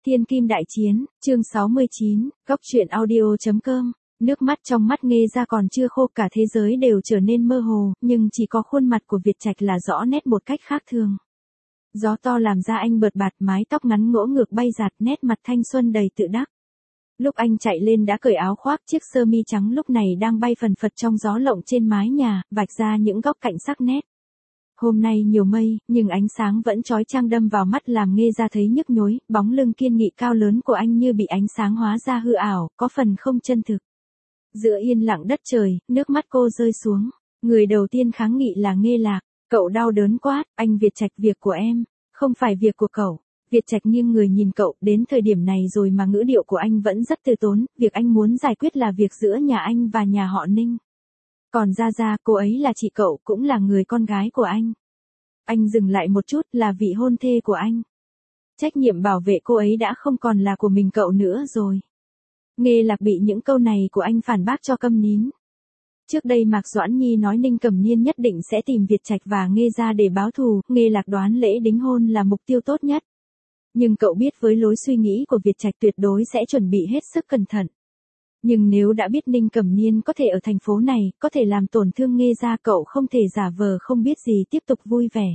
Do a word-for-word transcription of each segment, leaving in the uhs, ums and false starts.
Thiên Kim Đại Chiến, chương sáu mươi chín, Góc truyện audio chấm com. Nước mắt trong mắt Nghê Gia còn chưa khô, cả thế giới đều trở nên mơ hồ, nhưng chỉ có khuôn mặt của Việt Trạch là rõ nét một cách khác thường. Gió to làm da anh bợt bạt, mái tóc ngắn ngỗ ngược bay giạt, nét mặt thanh xuân đầy tự đắc. Lúc anh chạy lên đã cởi áo khoác, chiếc sơ mi trắng lúc này đang bay phần phật trong gió lộng trên mái nhà, vạch ra những góc cạnh sắc nét. Hôm nay nhiều mây, nhưng ánh sáng vẫn chói chang đâm vào mắt làm Nghê Gia thấy nhức nhối, bóng lưng kiên nghị cao lớn của anh như bị ánh sáng hóa ra hư ảo, có phần không chân thực. Giữa yên lặng đất trời, nước mắt cô rơi xuống. Người đầu tiên kháng nghị là Nghê Lạc. Cậu đau đớn quát, anh Việt Trạch, việc của em, không phải việc của cậu. Việt Trạch nghiêng người nhìn cậu, đến thời điểm này rồi mà ngữ điệu của anh vẫn rất từ tốn, việc anh muốn giải quyết là việc giữa nhà anh và nhà họ Ninh. Còn Gia Gia, cô ấy là chị cậu, cũng là người con gái của anh. Anh dừng lại một chút, là vị hôn thê của anh. Trách nhiệm bảo vệ cô ấy đã không còn là của mình cậu nữa rồi. Nghê Lạc bị những câu này của anh phản bác cho câm nín. Trước đây Mạc Doãn Nhi nói Ninh Cẩm Niên nhất định sẽ tìm Việt Trạch và Nghê Gia để báo thù, Nghê Lạc đoán lễ đính hôn là mục tiêu tốt nhất. Nhưng cậu biết với lối suy nghĩ của Việt Trạch tuyệt đối sẽ chuẩn bị hết sức cẩn thận. Nhưng nếu đã biết Ninh Cẩm Niên có thể ở thành phố này, có thể làm tổn thương Nghê Gia, cậu không thể giả vờ không biết gì tiếp tục vui vẻ.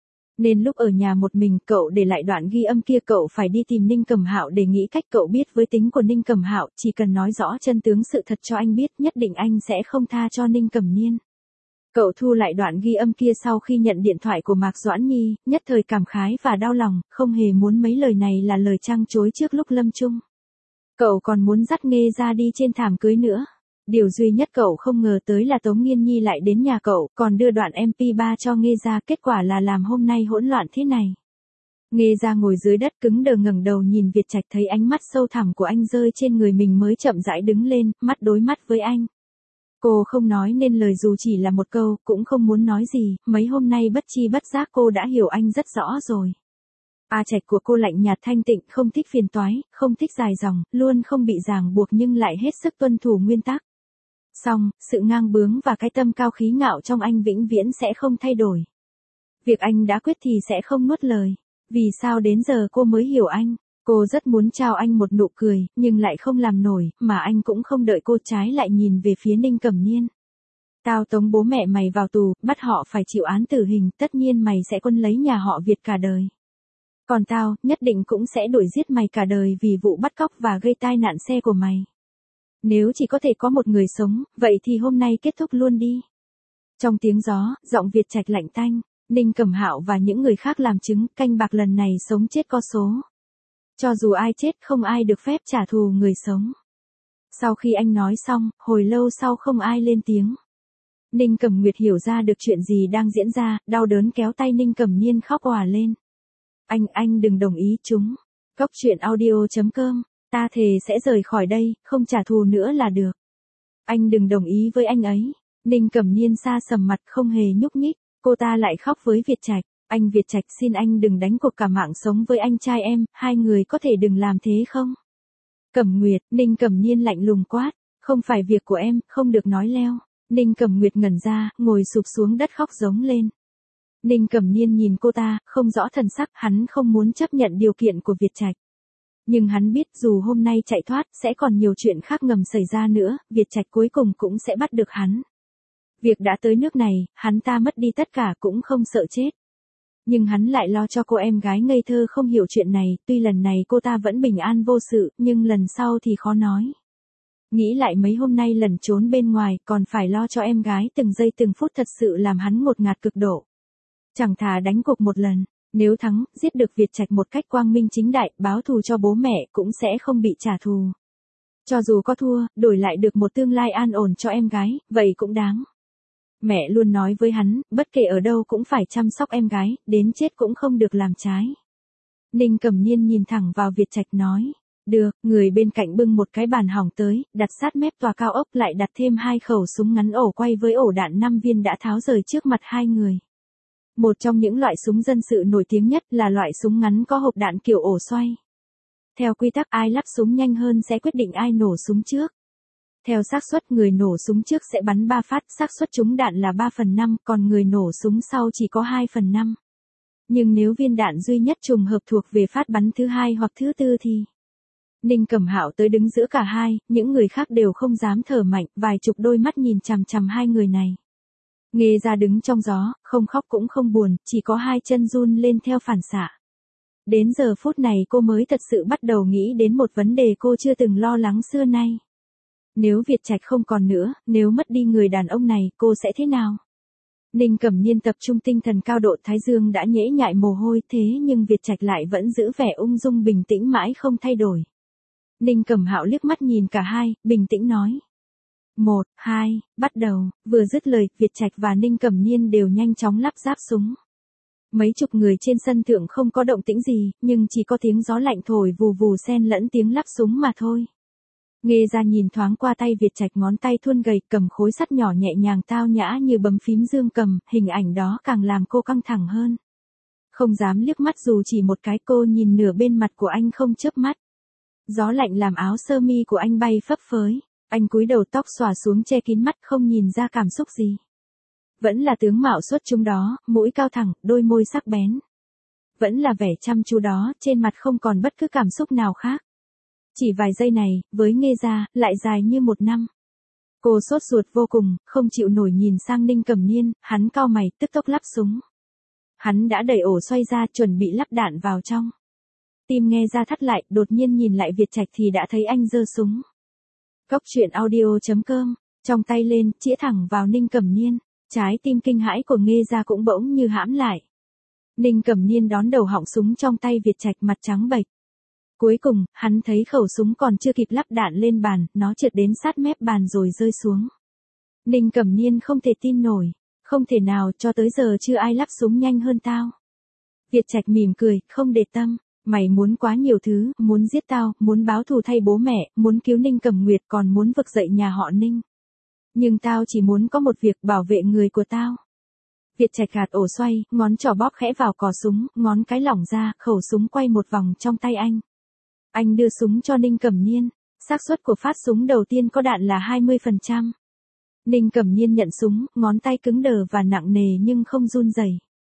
Nên lúc ở nhà một mình, cậu để lại đoạn ghi âm kia, cậu phải đi tìm Ninh Cẩm Hạo để nghĩ cách. Cậu biết với tính của Ninh Cẩm Hạo, chỉ cần nói rõ chân tướng sự thật cho anh biết, nhất định anh sẽ không tha cho Ninh Cẩm Niên. Cậu thu lại đoạn ghi âm kia sau khi nhận điện thoại của Mạc Doãn Nhi, nhất thời cảm khái và đau lòng, không hề muốn mấy lời này là lời trăng chối trước lúc lâm chung. Cậu còn muốn dắt Nghê Gia đi trên thảm cưới nữa. Điều duy nhất cậu không ngờ tới là Tống Nghiên Nhi lại đến nhà cậu, còn đưa đoạn em pê ba cho Nghê Gia, kết quả là làm hôm nay hỗn loạn thế này. Nghê Gia ngồi dưới đất cứng đờ ngẩng đầu nhìn Việt Trạch, thấy ánh mắt sâu thẳm của anh rơi trên người mình mới chậm rãi đứng lên, mắt đối mắt với anh. Cô không nói nên lời dù chỉ là một câu, cũng không muốn nói gì, mấy hôm nay bất chi bất giác cô đã hiểu anh rất rõ rồi. A Trạch của cô lạnh nhạt thanh tịnh, không thích phiền toái, không thích dài dòng, luôn không bị ràng buộc nhưng lại hết sức tuân thủ nguyên tắc. Song, sự ngang bướng và cái tâm cao khí ngạo trong anh vĩnh viễn sẽ không thay đổi. Việc anh đã quyết thì sẽ không nuốt lời. Vì sao đến giờ cô mới hiểu anh? Cô rất muốn trao anh một nụ cười, nhưng lại không làm nổi, mà anh cũng không đợi cô, trái lại nhìn về phía Ninh Cẩm Niên. Tao tống bố mẹ mày vào tù, bắt họ phải chịu án tử hình, tất nhiên mày sẽ quân lấy nhà họ Việt cả đời. Còn tao, nhất định cũng sẽ đuổi giết mày cả đời vì vụ bắt cóc và gây tai nạn xe của mày. Nếu chỉ có thể có một người sống, vậy thì hôm nay kết thúc luôn đi. Trong tiếng gió, giọng Việt Trạch lạnh tanh, Ninh Cẩm Hạo và những người khác làm chứng, canh bạc lần này sống chết có số. Cho dù ai chết, không ai được phép trả thù người sống. Sau khi anh nói xong, hồi lâu sau không ai lên tiếng. Ninh Cẩm Nguyệt hiểu ra được chuyện gì đang diễn ra, đau đớn kéo tay Ninh Cẩm Niên khóc òa lên. Anh, anh đừng đồng ý chúng. Góc truyện audio chấm com. Ta thề sẽ rời khỏi đây, không trả thù nữa là được. Anh đừng đồng ý với anh ấy. Ninh Cẩm Niên xa sầm mặt, không hề nhúc nhích. Cô ta lại khóc với Việt Trạch. Anh Việt Trạch, xin anh đừng đánh cuộc cả mạng sống với anh trai em, hai người có thể đừng làm thế không? Cẩm Nguyệt, Ninh Cẩm Niên lạnh lùng quát. Không phải việc của em, không được nói leo. Ninh Cẩm Nguyệt ngẩn ra, ngồi sụp xuống đất khóc giống lên. Ninh Cẩm Niên nhìn cô ta, không rõ thần sắc, hắn không muốn chấp nhận điều kiện của Việt Trạch. Nhưng hắn biết dù hôm nay chạy thoát, sẽ còn nhiều chuyện khác ngầm xảy ra nữa, Việt Trạch cuối cùng cũng sẽ bắt được hắn. Việc đã tới nước này, hắn ta mất đi tất cả cũng không sợ chết. Nhưng hắn lại lo cho cô em gái ngây thơ không hiểu chuyện này, tuy lần này cô ta vẫn bình an vô sự, nhưng lần sau thì khó nói. Nghĩ lại mấy hôm nay lẩn trốn bên ngoài, còn phải lo cho em gái từng giây từng phút, thật sự làm hắn ngột ngạt cực độ. Chẳng thà đánh cuộc một lần, nếu thắng, giết được Việt Trạch một cách quang minh chính đại, báo thù cho bố mẹ cũng sẽ không bị trả thù. Cho dù có thua, đổi lại được một tương lai an ổn cho em gái, vậy cũng đáng. Mẹ luôn nói với hắn, bất kể ở đâu cũng phải chăm sóc em gái, đến chết cũng không được làm trái. Ninh Cẩm Niên nhìn thẳng vào Việt Trạch nói. Được, người bên cạnh bưng một cái bàn hỏng tới, đặt sát mép tòa cao ốc, lại đặt thêm hai khẩu súng ngắn ổ quay với ổ đạn năm viên đã tháo rời trước mặt hai người. Một trong những loại súng dân sự nổi tiếng nhất là loại súng ngắn có hộp đạn kiểu ổ xoay. Theo quy tắc, ai lắp súng nhanh hơn sẽ quyết định ai nổ súng trước. Theo xác suất, người nổ súng trước sẽ bắn ba phát, xác suất trúng đạn là ba phần năm, còn người nổ súng sau chỉ có hai phần năm. Nhưng nếu viên đạn duy nhất trùng hợp thuộc về phát bắn thứ hai hoặc thứ tư thì... Ninh Cẩm Hạo tới đứng giữa cả hai, những người khác đều không dám thở mạnh, vài chục đôi mắt nhìn chằm chằm hai người này. Nghê ra đứng trong gió, không khóc cũng không buồn, chỉ có hai chân run lên theo phản xạ. Đến giờ phút này cô mới thật sự bắt đầu nghĩ đến một vấn đề cô chưa từng lo lắng xưa nay. Nếu Việt Trạch không còn nữa, nếu mất đi người đàn ông này, cô sẽ thế nào? Ninh Cẩm Nhiên tập trung tinh thần cao độ, thái dương đã nhễ nhại mồ hôi, thế nhưng Việt Trạch lại vẫn giữ vẻ ung dung bình tĩnh mãi không thay đổi. Ninh Cẩm Hạo liếc mắt nhìn cả hai, bình tĩnh nói. Một, hai, bắt đầu, vừa dứt lời, Việt Trạch và Ninh Cẩm Nhiên đều nhanh chóng lắp ráp súng. Mấy chục người trên sân thượng không có động tĩnh gì, nhưng chỉ có tiếng gió lạnh thổi vù vù xen lẫn tiếng lắp súng mà thôi. Nghê ra nhìn thoáng qua tay Việt Trạch, ngón tay thuôn gầy, cầm khối sắt nhỏ nhẹ nhàng tao nhã như bấm phím dương cầm, hình ảnh đó càng làm cô căng thẳng hơn. Không dám liếc mắt dù chỉ một cái, cô nhìn nửa bên mặt của anh không chớp mắt. Gió lạnh làm áo sơ mi của anh bay phấp phới, anh cúi đầu, tóc xõa xuống che kín mắt, không nhìn ra cảm xúc gì. Vẫn là tướng mạo xuất chúng đó, mũi cao thẳng, đôi môi sắc bén. Vẫn là vẻ chăm chú đó, trên mặt không còn bất cứ cảm xúc nào khác. Chỉ vài giây này, với Nghê Gia, lại dài như một năm. Cô sốt ruột vô cùng, không chịu nổi nhìn sang Ninh Cẩm Nhiên, hắn cau mày, tức tốc lắp súng. Hắn đã đẩy ổ xoay ra, chuẩn bị lắp đạn vào trong. Tim Nghê Gia thắt lại, đột nhiên nhìn lại Việt Trạch thì đã thấy anh giơ súng. Cốc truyện audio chấm com, trong tay lên, chĩa thẳng vào Ninh Cẩm Nhiên. Trái tim kinh hãi của Nghê Gia cũng bỗng như hãm lại. Ninh Cẩm Nhiên đón đầu họng súng trong tay Việt Trạch, mặt trắng bệch. Cuối cùng, hắn thấy khẩu súng còn chưa kịp lắp đạn lên bàn, nó trượt đến sát mép bàn rồi rơi xuống. Ninh Cẩm Nhiên không thể tin nổi, không thể nào, cho tới giờ chưa ai lắp súng nhanh hơn tao. Việt Trạch mỉm cười, không để tâm, mày muốn quá nhiều thứ, muốn giết tao, muốn báo thù thay bố mẹ, muốn cứu Ninh Cẩm Nguyệt, còn muốn vực dậy nhà họ Ninh. Nhưng tao chỉ muốn có một việc, bảo vệ người của tao. Việt Trạch gạt ổ xoay, ngón trỏ bóp khẽ vào cò súng, ngón cái lỏng ra, khẩu súng quay một vòng trong tay anh. Anh đưa súng cho Ninh Cẩm Nhiên, xác suất của phát súng đầu tiên có đạn là hai mươi phần trăm. Ninh Cẩm Nhiên nhận súng, ngón tay cứng đờ và nặng nề nhưng không run rẩy.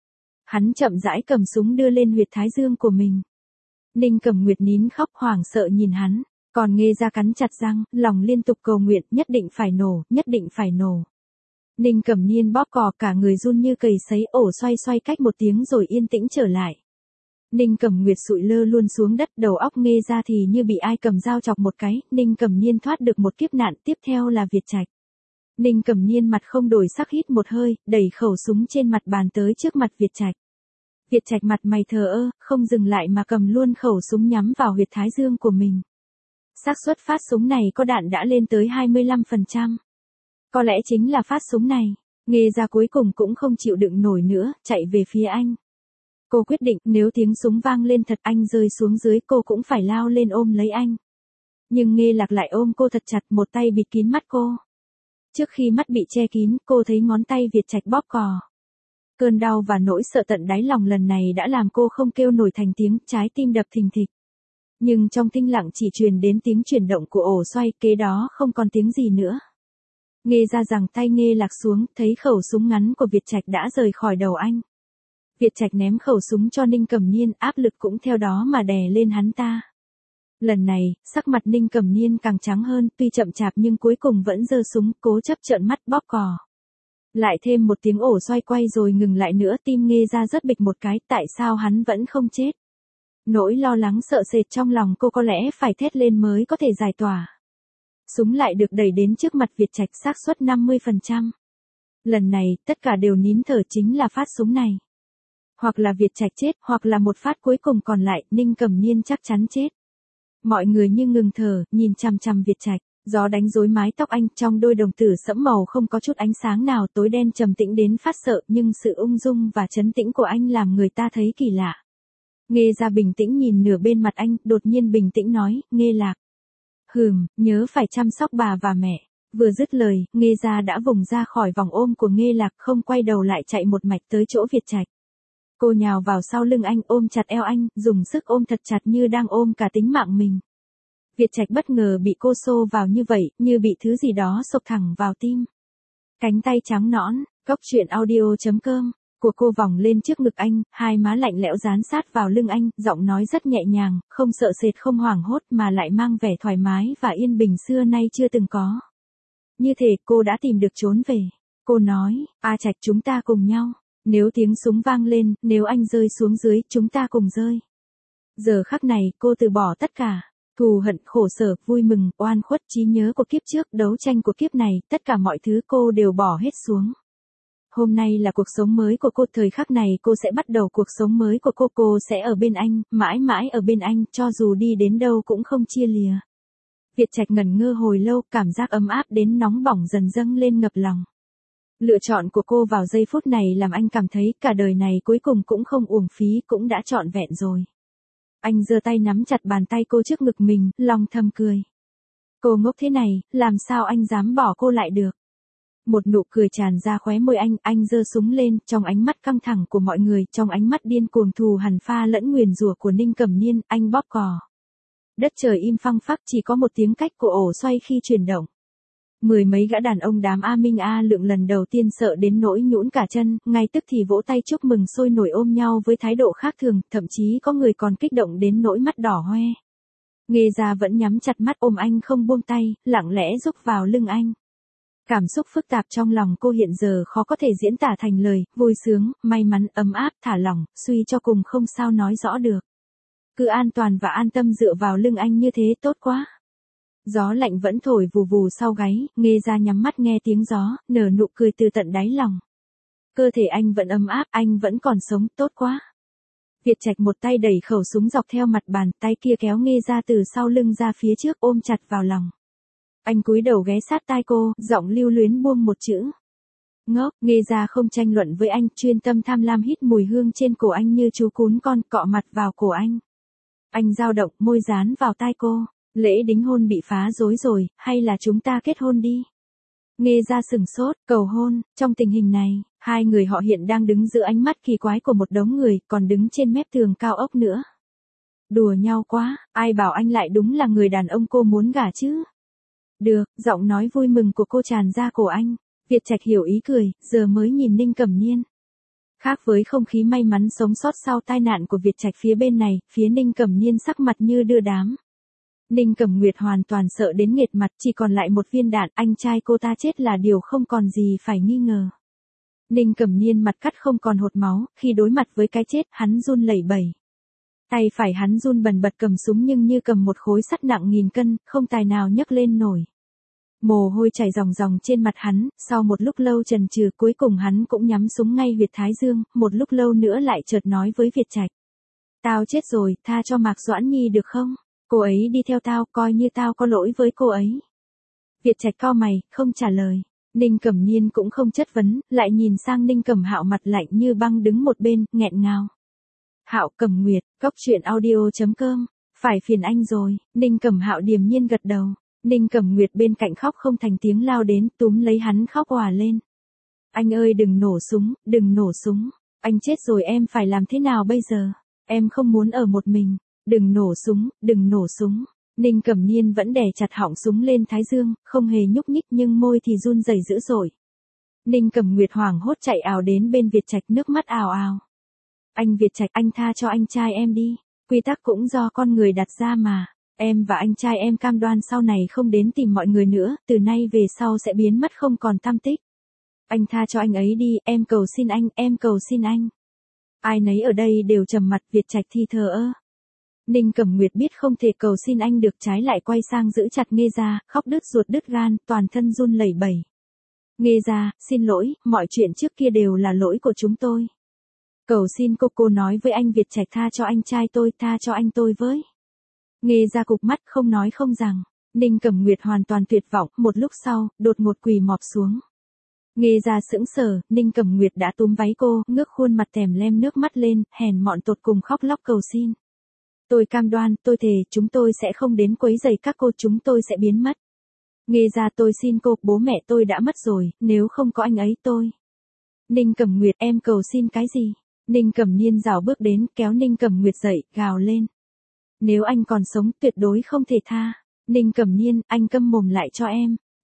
Hắn chậm rãi cầm súng đưa lên huyệt thái dương của mình. Ninh Cẩm Nguyệt nín khóc hoảng sợ nhìn hắn, còn Nghê Gia cắn chặt răng, lòng liên tục cầu nguyện, nhất định phải nổ, nhất định phải nổ. Ninh Cẩm Nhiên bóp cò, cả người run như cầy sấy, ổ xoay xoay cách một tiếng rồi yên tĩnh trở lại. Ninh Cẩm Nguyệt sụi lơ luôn xuống đất, đầu óc Nghê Gia thì như bị ai cầm dao chọc một cái, Ninh Cẩm Nhiên thoát được một kiếp nạn, tiếp theo là Việt Trạch. Ninh Cẩm Nhiên mặt không đổi sắc hít một hơi, đẩy khẩu súng trên mặt bàn tới trước mặt Việt Trạch. Việt Trạch mặt mày thờ ơ, không dừng lại mà cầm luôn khẩu súng nhắm vào huyệt thái dương của mình. Xác suất phát súng này có đạn đã lên tới hai mươi lăm phần trăm. Có lẽ chính là phát súng này, Nghê Gia cuối cùng cũng không chịu đựng nổi nữa, chạy về phía anh. Cô quyết định, nếu tiếng súng vang lên thật, anh rơi xuống dưới, cô cũng phải lao lên ôm lấy anh. Nhưng Nghê Lạc lại ôm cô thật chặt, một tay bịt kín mắt cô. Trước khi mắt bị che kín, cô thấy ngón tay Việt Trạch bóp cò. Cơn đau và nỗi sợ tận đáy lòng lần này đã làm cô không kêu nổi thành tiếng, trái tim đập thình thịch. Nhưng trong tĩnh lặng chỉ truyền đến tiếng chuyển động của ổ xoay, kế đó không còn tiếng gì nữa. Nghê Ra giằng tay Nghê Lạc xuống, thấy khẩu súng ngắn của Việt Trạch đã rời khỏi đầu anh. Việt Trạch ném khẩu súng cho Ninh Cẩm Nhiên, áp lực cũng theo đó mà đè lên hắn ta. Lần này, sắc mặt Ninh Cẩm Nhiên càng trắng hơn, tuy chậm chạp nhưng cuối cùng vẫn giơ súng, cố chấp trợn mắt bóp cò. Lại thêm một tiếng ổ xoay quay rồi ngừng lại nữa, tim Nghê Ra rất bịch một cái, tại sao hắn vẫn không chết? Nỗi lo lắng sợ sệt trong lòng cô có lẽ phải thét lên mới có thể giải tỏa. Súng lại được đẩy đến trước mặt Việt Trạch, xác suất năm mươi phần trăm. Lần này, tất cả đều nín thở, chính là phát súng này. Hoặc là Việt Trạch chết, hoặc là một phát cuối cùng còn lại, Ninh Cẩm Nhiên chắc chắn chết. Mọi người như ngừng thở, nhìn chằm chằm Việt Trạch, gió đánh rối mái tóc anh, trong đôi đồng tử sẫm màu không có chút ánh sáng nào, tối đen trầm tĩnh đến phát sợ, nhưng sự ung dung và trấn tĩnh của anh làm người ta thấy kỳ lạ. Nghê Ra bình tĩnh nhìn nửa bên mặt anh, đột nhiên bình tĩnh nói, Nghê Lạc. Hừm, nhớ phải chăm sóc bà và mẹ. Vừa dứt lời, Nghê Ra đã vùng ra khỏi vòng ôm của Nghê Lạc, không quay đầu lại, chạy một mạch tới chỗ Việt Trạch. Cô nhào vào sau lưng anh, ôm chặt eo anh, dùng sức ôm thật chặt như đang ôm cả tính mạng mình. Việt Trạch bất ngờ bị cô xô vào như vậy, như bị thứ gì đó xộc thẳng vào tim. Cánh tay trắng nõn, cốc truyện audio chấm com của cô vòng lên trước ngực anh, hai má lạnh lẽo dán sát vào lưng anh, giọng nói rất nhẹ nhàng, không sợ sệt không hoảng hốt mà lại mang vẻ thoải mái và yên bình xưa nay chưa từng có. Như thể cô đã tìm được trốn về. Cô nói, A Trạch chúng ta cùng nhau. Nếu tiếng súng vang lên, nếu anh rơi xuống dưới, chúng ta cùng rơi. Giờ khắc này, cô từ bỏ tất cả. Thù hận, khổ sở, vui mừng, oan khuất, trí nhớ của kiếp trước, đấu tranh của kiếp này, tất cả mọi thứ cô đều bỏ hết xuống. Hôm nay là cuộc sống mới của cô, thời khắc này cô sẽ bắt đầu cuộc sống mới của cô, cô sẽ ở bên anh, mãi mãi ở bên anh, cho dù đi đến đâu cũng không chia lìa. Việt Trạch ngẩn ngơ hồi lâu, cảm giác ấm áp đến nóng bỏng dần dâng lên ngập lòng. Lựa chọn của cô vào giây phút này làm anh cảm thấy cả đời này cuối cùng cũng không uổng phí, cũng đã trọn vẹn rồi. Anh giơ tay nắm chặt bàn tay cô trước ngực mình, lòng thầm cười. Cô ngốc thế này, làm sao anh dám bỏ cô lại được? Một nụ cười tràn ra khóe môi anh, anh giơ súng lên, trong ánh mắt căng thẳng của mọi người, trong ánh mắt điên cuồng thù hằn pha lẫn nguyền rủa của Ninh Cẩm Niên, anh bóp cò. Đất trời im phăng phắc, chỉ có một tiếng cách của ổ xoay khi chuyển động. Mười mấy gã đàn ông đám A Minh A Lượng lần đầu tiên sợ đến nỗi nhũn cả chân, ngay tức thì vỗ tay chúc mừng sôi nổi ôm nhau với thái độ khác thường, thậm chí có người còn kích động đến nỗi mắt đỏ hoe. Nghê Gia vẫn nhắm chặt mắt ôm anh không buông tay, lặng lẽ rúc vào lưng anh. Cảm xúc phức tạp trong lòng cô hiện giờ khó có thể diễn tả thành lời, vui sướng, may mắn, ấm áp, thả lỏng, suy cho cùng không sao nói rõ được. Cứ an toàn và an tâm dựa vào lưng anh như thế tốt quá. Gió lạnh vẫn thổi vù vù sau gáy, Nghê Gia nhắm mắt nghe tiếng gió, nở nụ cười từ tận đáy lòng. Cơ thể anh vẫn ấm áp, anh vẫn còn sống, tốt quá. Việt Trạch một tay đẩy khẩu súng dọc theo mặt bàn, tay kia kéo Nghê Gia từ sau lưng ra phía trước ôm chặt vào lòng. Anh cúi đầu ghé sát tai cô, giọng lưu luyến buông một chữ. Ngốc, Nghê Gia không tranh luận với anh, chuyên tâm tham lam hít mùi hương trên cổ anh như chú cún con, cọ mặt vào cổ anh. Anh dao động, môi dán vào tai cô. Lễ đính hôn bị phá rối rồi, hay là chúng ta kết hôn đi? Nghê Gia sửng sốt, cầu hôn, trong tình hình này, hai người họ hiện đang đứng giữa ánh mắt kỳ quái của một đống người, còn đứng trên mép tường cao ốc nữa. Đùa nhau quá, ai bảo anh lại đúng là người đàn ông cô muốn gả chứ? Được, giọng nói vui mừng của cô tràn ra cổ anh. Việt Trạch hiểu ý cười, giờ mới nhìn Ninh Cẩm Niên. Khác với không khí may mắn sống sót sau tai nạn của Việt Trạch phía bên này, phía Ninh Cẩm Niên sắc mặt như đưa đám. Ninh Cẩm Nguyệt hoàn toàn sợ đến nghệt mặt, chỉ còn lại một viên đạn, anh trai cô ta chết là điều không còn gì phải nghi ngờ. Ninh Cẩm Niên mặt cắt không còn hột máu, khi đối mặt với cái chết, hắn run lẩy bẩy. Tay phải hắn run bần bật cầm súng nhưng như cầm một khối sắt nặng nghìn cân, không tài nào nhấc lên nổi. Mồ hôi chảy ròng ròng trên mặt hắn, sau một lúc lâu chần chừ cuối cùng hắn cũng nhắm súng ngay huyệt thái dương, một lúc lâu nữa lại chợt nói với Việt Trạch. Tao chết rồi, tha cho Mạc Doãn Nhi được không? Cô ấy đi theo tao, coi như tao có lỗi với cô ấy. Việt Trạch cau mày, không trả lời. Ninh Cẩm Niên cũng không chất vấn, lại nhìn sang Ninh Cẩm Hạo mặt lạnh như băng đứng một bên, nghẹn ngào. Hạo, Cẩm Nguyệt, cốc truyện audio chấm com, phải phiền anh rồi. Ninh Cẩm Hạo điềm nhiên gật đầu. Ninh Cẩm Nguyệt bên cạnh khóc không thành tiếng lao đến, túm lấy hắn khóc òa lên. Anh ơi đừng nổ súng, đừng nổ súng. Anh chết rồi em phải làm thế nào bây giờ? Em không muốn ở một mình. Đừng nổ súng, đừng nổ súng. Ninh Cẩm Niên vẫn đè chặt họng súng lên thái dương, không hề nhúc nhích nhưng môi thì run rẩy dữ dội. Ninh Cẩm Nguyệt hoảng hốt chạy ào đến bên Việt Trạch, nước mắt ào ào. Anh Việt Trạch, anh tha cho anh trai em đi. Quy tắc cũng do con người đặt ra mà. Em và anh trai em cam đoan sau này không đến tìm mọi người nữa, từ nay về sau sẽ biến mất không còn tăm tích. Anh tha cho anh ấy đi, em cầu xin anh, em cầu xin anh. Ai nấy ở đây đều trầm mặt, Việt Trạch thì thờ ơ. Ninh Cẩm Nguyệt biết không thể cầu xin anh được, trái lại quay sang giữ chặt Nghê Gia, khóc đứt ruột đứt gan, toàn thân run lẩy bẩy. Nghê Gia, xin lỗi, mọi chuyện trước kia đều là lỗi của chúng tôi. Cầu xin cô, cô nói với anh Việt Trạch tha cho anh trai tôi, tha cho anh tôi với. Nghê Gia cụp mắt không nói không rằng. Ninh Cẩm Nguyệt hoàn toàn tuyệt vọng, một lúc sau, đột ngột quỳ mọp xuống. Nghê Gia sững sờ, Ninh Cẩm Nguyệt đã túm váy cô, ngước khuôn mặt tèm lem nước mắt lên, hèn mọn tột cùng khóc lóc cầu xin. Tôi cam đoan, tôi thề, chúng tôi sẽ không đến quấy rầy các cô, chúng tôi sẽ biến mất. Nghê Gia tôi xin cô, bố mẹ tôi đã mất rồi, nếu không có anh ấy tôi. Ninh Cẩm Nguyệt, em cầu xin cái gì? Ninh Cẩm Niên rảo bước đến, kéo Ninh Cẩm Nguyệt dậy, gào lên. Nếu anh còn sống, tuyệt đối không thể tha. Ninh Cẩm Niên, anh câm mồm lại cho em.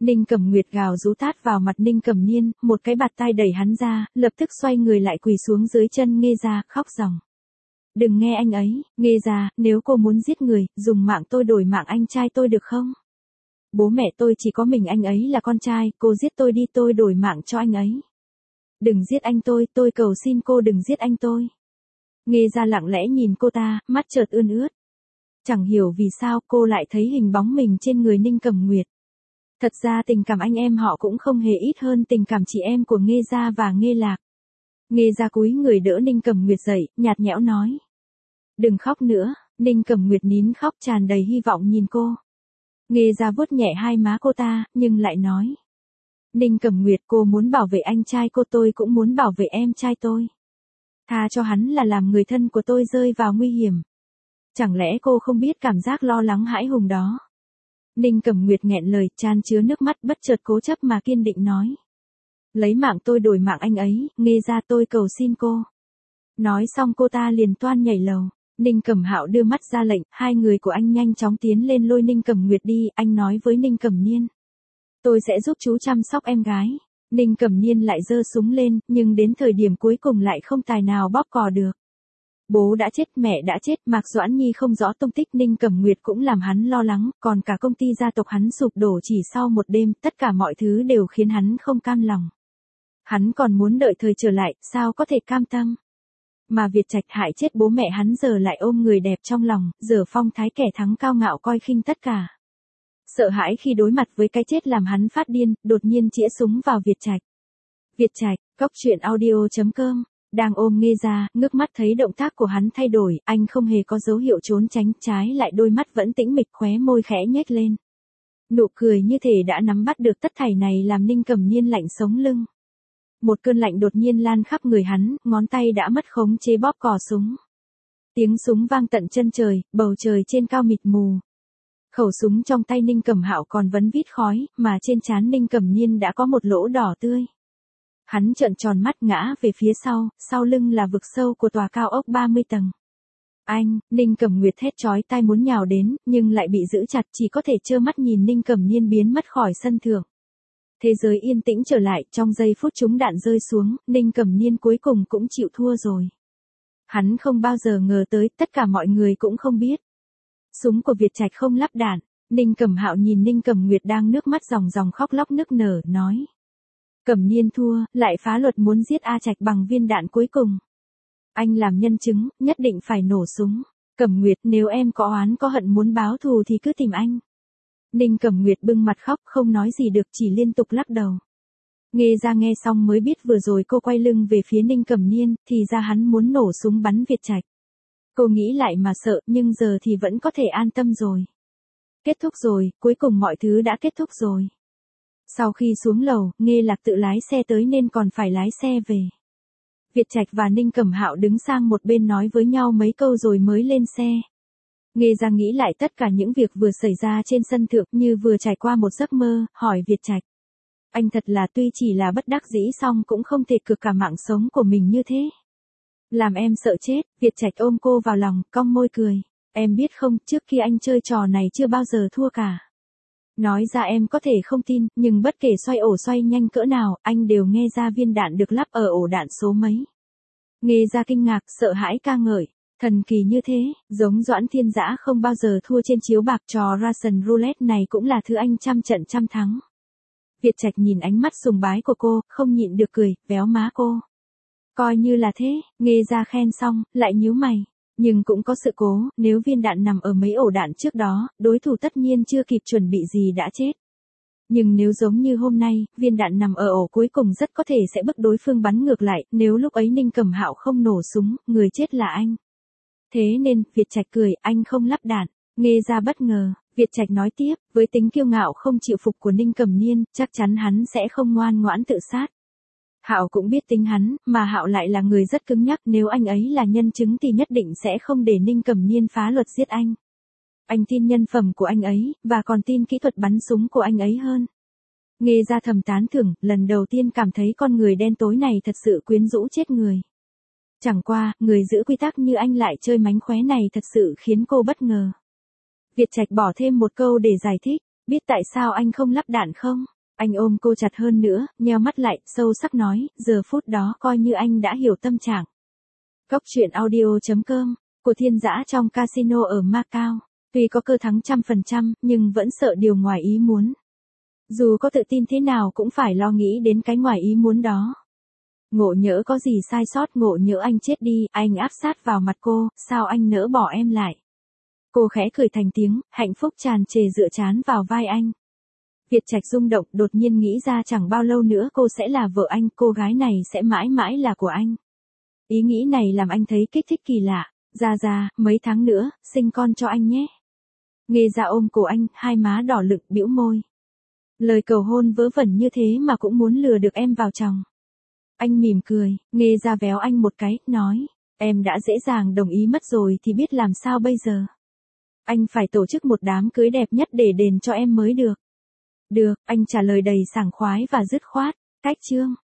Ninh Cẩm Nguyệt gào rú tát vào mặt Ninh Cẩm Niên, một cái bạt tai đẩy hắn ra, lập tức xoay người lại quỳ xuống dưới chân Nghê Gia, khóc ròng. Đừng nghe anh ấy, Nghê Gia, nếu cô muốn giết người, dùng mạng tôi đổi mạng anh trai tôi được không? Bố mẹ tôi chỉ có mình anh ấy là con trai, cô giết tôi đi, tôi đổi mạng cho anh ấy. Đừng giết anh tôi, tôi cầu xin cô đừng giết anh tôi. Nghê Gia lặng lẽ nhìn cô ta, mắt chợt ươn ướt. Chẳng hiểu vì sao cô lại thấy hình bóng mình trên người Ninh Cẩm Nguyệt. Thật ra tình cảm anh em họ cũng không hề ít hơn tình cảm chị em của Nghê Gia và Nghê Lạc. Nghê Gia cúi người đỡ Ninh Cẩm Nguyệt dậy, nhạt nhẽo nói. Đừng khóc nữa, Ninh Cẩm Nguyệt nín khóc tràn đầy hy vọng nhìn cô. Nghê Gia vuốt nhẹ hai má cô ta, nhưng lại nói. Ninh Cẩm Nguyệt, cô muốn bảo vệ anh trai cô, tôi cũng muốn bảo vệ em trai tôi. Tha cho hắn là làm người thân của tôi rơi vào nguy hiểm. Chẳng lẽ cô không biết cảm giác lo lắng hãi hùng đó? Ninh Cẩm Nguyệt nghẹn lời, chan chứa nước mắt, bất chợt cố chấp mà kiên định nói. Lấy mạng tôi đổi mạng anh ấy, Nghê Gia, tôi cầu xin cô. Nói xong cô ta liền toan nhảy lầu. Ninh Cẩm Hạo đưa mắt ra lệnh, hai người của anh nhanh chóng tiến lên lôi Ninh Cẩm Nguyệt đi, anh nói với Ninh Cẩm Niên. Tôi sẽ giúp chú chăm sóc em gái. Ninh Cẩm Niên lại giơ súng lên, nhưng đến thời điểm cuối cùng lại không tài nào bóp cò được. Bố đã chết, mẹ đã chết, Mạc Doãn Nhi không rõ tung tích, Ninh Cẩm Nguyệt cũng làm hắn lo lắng, còn cả công ty gia tộc hắn sụp đổ chỉ sau một đêm, tất cả mọi thứ đều khiến hắn không cam lòng. Hắn còn muốn đợi thời trở lại, sao có thể cam tâm? Mà Việt Trạch hại chết bố mẹ hắn giờ lại ôm người đẹp trong lòng, giờ phong thái kẻ thắng cao ngạo coi khinh tất cả. Sợ hãi khi đối mặt với cái chết làm hắn phát điên, đột nhiên chĩa súng vào Việt Trạch. Việt Trạch, cốc truyện audio chấm com. Đang ôm Nghê Gia, ngước mắt thấy động tác của hắn thay đổi, anh không hề có dấu hiệu trốn tránh, trái lại đôi mắt vẫn tĩnh mịch, khóe môi khẽ nhếch lên. Nụ cười như thể đã nắm bắt được tất thảy này làm Ninh Cẩm Niên lạnh sống lưng. Một cơn lạnh đột nhiên lan khắp người hắn, ngón tay đã mất khống chế bóp cò súng. Tiếng súng vang tận chân trời, bầu trời trên cao mịt mù. Khẩu súng trong tay Ninh Cẩm Hạo còn vấn vít khói, mà trên trán Ninh Cẩm Niên đã có một lỗ đỏ tươi. Hắn trợn tròn mắt ngã về phía sau, sau lưng là vực sâu của tòa cao ốc ba mươi tầng. Anh, Ninh Cẩm Nguyệt thét chói tai muốn nhào đến, nhưng lại bị giữ chặt, chỉ có thể trơ mắt nhìn Ninh Cẩm Niên biến mất khỏi sân thượng. Thế giới yên tĩnh trở lại, trong giây phút trúng đạn rơi xuống, Ninh Cẩm Niên cuối cùng cũng chịu thua rồi. Hắn không bao giờ ngờ tới, tất cả mọi người cũng không biết. Súng của Việt Trạch không lắp đạn, Ninh Cẩm Hạo nhìn Ninh Cẩm Nguyệt đang nước mắt ròng ròng khóc lóc nức nở, nói. Cẩm Niên thua, lại phá luật muốn giết A Trạch bằng viên đạn cuối cùng. Anh làm nhân chứng, nhất định phải nổ súng. Cẩm Nguyệt, nếu em có oán có hận muốn báo thù thì cứ tìm anh. Ninh Cẩm Nguyệt bưng mặt khóc, không nói gì được, chỉ liên tục lắc đầu. Nghê Gia nghe xong mới biết vừa rồi cô quay lưng về phía Ninh Cẩm Niên, thì ra hắn muốn nổ súng bắn Việt Trạch. Cô nghĩ lại mà sợ, nhưng giờ thì vẫn có thể an tâm rồi. Kết thúc rồi, cuối cùng mọi thứ đã kết thúc rồi. Sau khi xuống lầu, Nghê Lạc tự lái xe tới nên còn phải lái xe về. Việt Trạch và Ninh Cẩm Hạo đứng sang một bên nói với nhau mấy câu rồi mới lên xe. Nghê Gia nghĩ lại tất cả những việc vừa xảy ra trên sân thượng như vừa trải qua một giấc mơ, hỏi Việt Trạch. Anh thật là tuy chỉ là bất đắc dĩ song cũng không thể cược cả mạng sống của mình như thế. Làm em sợ chết, Việt Trạch ôm cô vào lòng, cong môi cười. Em biết không, trước khi anh chơi trò này chưa bao giờ thua cả. Nói ra em có thể không tin, nhưng bất kể xoay ổ xoay nhanh cỡ nào, anh đều nghe ra viên đạn được lắp ở ổ đạn số mấy. Nghê Gia kinh ngạc, sợ hãi ca ngợi. Thần kỳ như thế, giống Doãn Thiên Dã không bao giờ thua trên chiếu bạc, trò Russian Roulette này cũng là thứ anh trăm trận trăm thắng. Việt Trạch nhìn ánh mắt sùng bái của cô, không nhịn được cười, véo má cô. Coi như là thế, Nghê Gia khen xong, lại nhíu mày. Nhưng cũng có sự cố, nếu viên đạn nằm ở mấy ổ đạn trước đó, đối thủ tất nhiên chưa kịp chuẩn bị gì đã chết. Nhưng nếu giống như hôm nay, viên đạn nằm ở ổ cuối cùng rất có thể sẽ bức đối phương bắn ngược lại, nếu lúc ấy Ninh Cẩm Hạo không nổ súng, người chết là anh. Thế nên, Việt Trạch cười, anh không lắp đạn. Nghê Gia bất ngờ, Việt Trạch nói tiếp, với tính kiêu ngạo không chịu phục của Ninh Cẩm Niên, chắc chắn hắn sẽ không ngoan ngoãn tự sát. Hạo cũng biết tính hắn, mà Hạo lại là người rất cứng nhắc, nếu anh ấy là nhân chứng thì nhất định sẽ không để Ninh Cẩm Niên phá luật giết anh. Anh tin nhân phẩm của anh ấy, và còn tin kỹ thuật bắn súng của anh ấy hơn. Nghê Gia thầm tán thưởng, lần đầu tiên cảm thấy con người đen tối này thật sự quyến rũ chết người. Chẳng qua, người giữ quy tắc như anh lại chơi mánh khóe này thật sự khiến cô bất ngờ. Việt Trạch bỏ thêm một câu để giải thích. Biết tại sao anh không lắp đạn không? Anh ôm cô chặt hơn nữa, nheo mắt lại, sâu sắc nói, giờ phút đó coi như anh đã hiểu tâm trạng. Cốc truyện audio chấm com, của thiên dã trong casino ở Macau. Tuy có cơ thắng trăm phần trăm, nhưng vẫn sợ điều ngoài ý muốn. Dù có tự tin thế nào cũng phải lo nghĩ đến cái ngoài ý muốn đó. Ngộ nhỡ có gì sai sót, ngộ nhỡ anh chết đi, anh áp sát vào mặt cô, sao anh nỡ bỏ em lại. Cô khẽ cười thành tiếng, hạnh phúc tràn trề dựa trán vào vai anh. Việt Trạch rung động, đột nhiên nghĩ ra chẳng bao lâu nữa cô sẽ là vợ anh, cô gái này sẽ mãi mãi là của anh. Ý nghĩ này làm anh thấy kích thích kỳ lạ. Ra ra, mấy tháng nữa, sinh con cho anh nhé. Nghe ra ôm cổ anh, hai má đỏ lựng, bĩu môi. Lời cầu hôn vớ vẩn như thế mà cũng muốn lừa được em vào chồng. Anh mỉm cười, nghe ra véo anh một cái, nói, em đã dễ dàng đồng ý mất rồi thì biết làm sao bây giờ. Anh phải tổ chức một đám cưới đẹp nhất để đền cho em mới được. Được, anh trả lời đầy sảng khoái và dứt khoát. Cách chương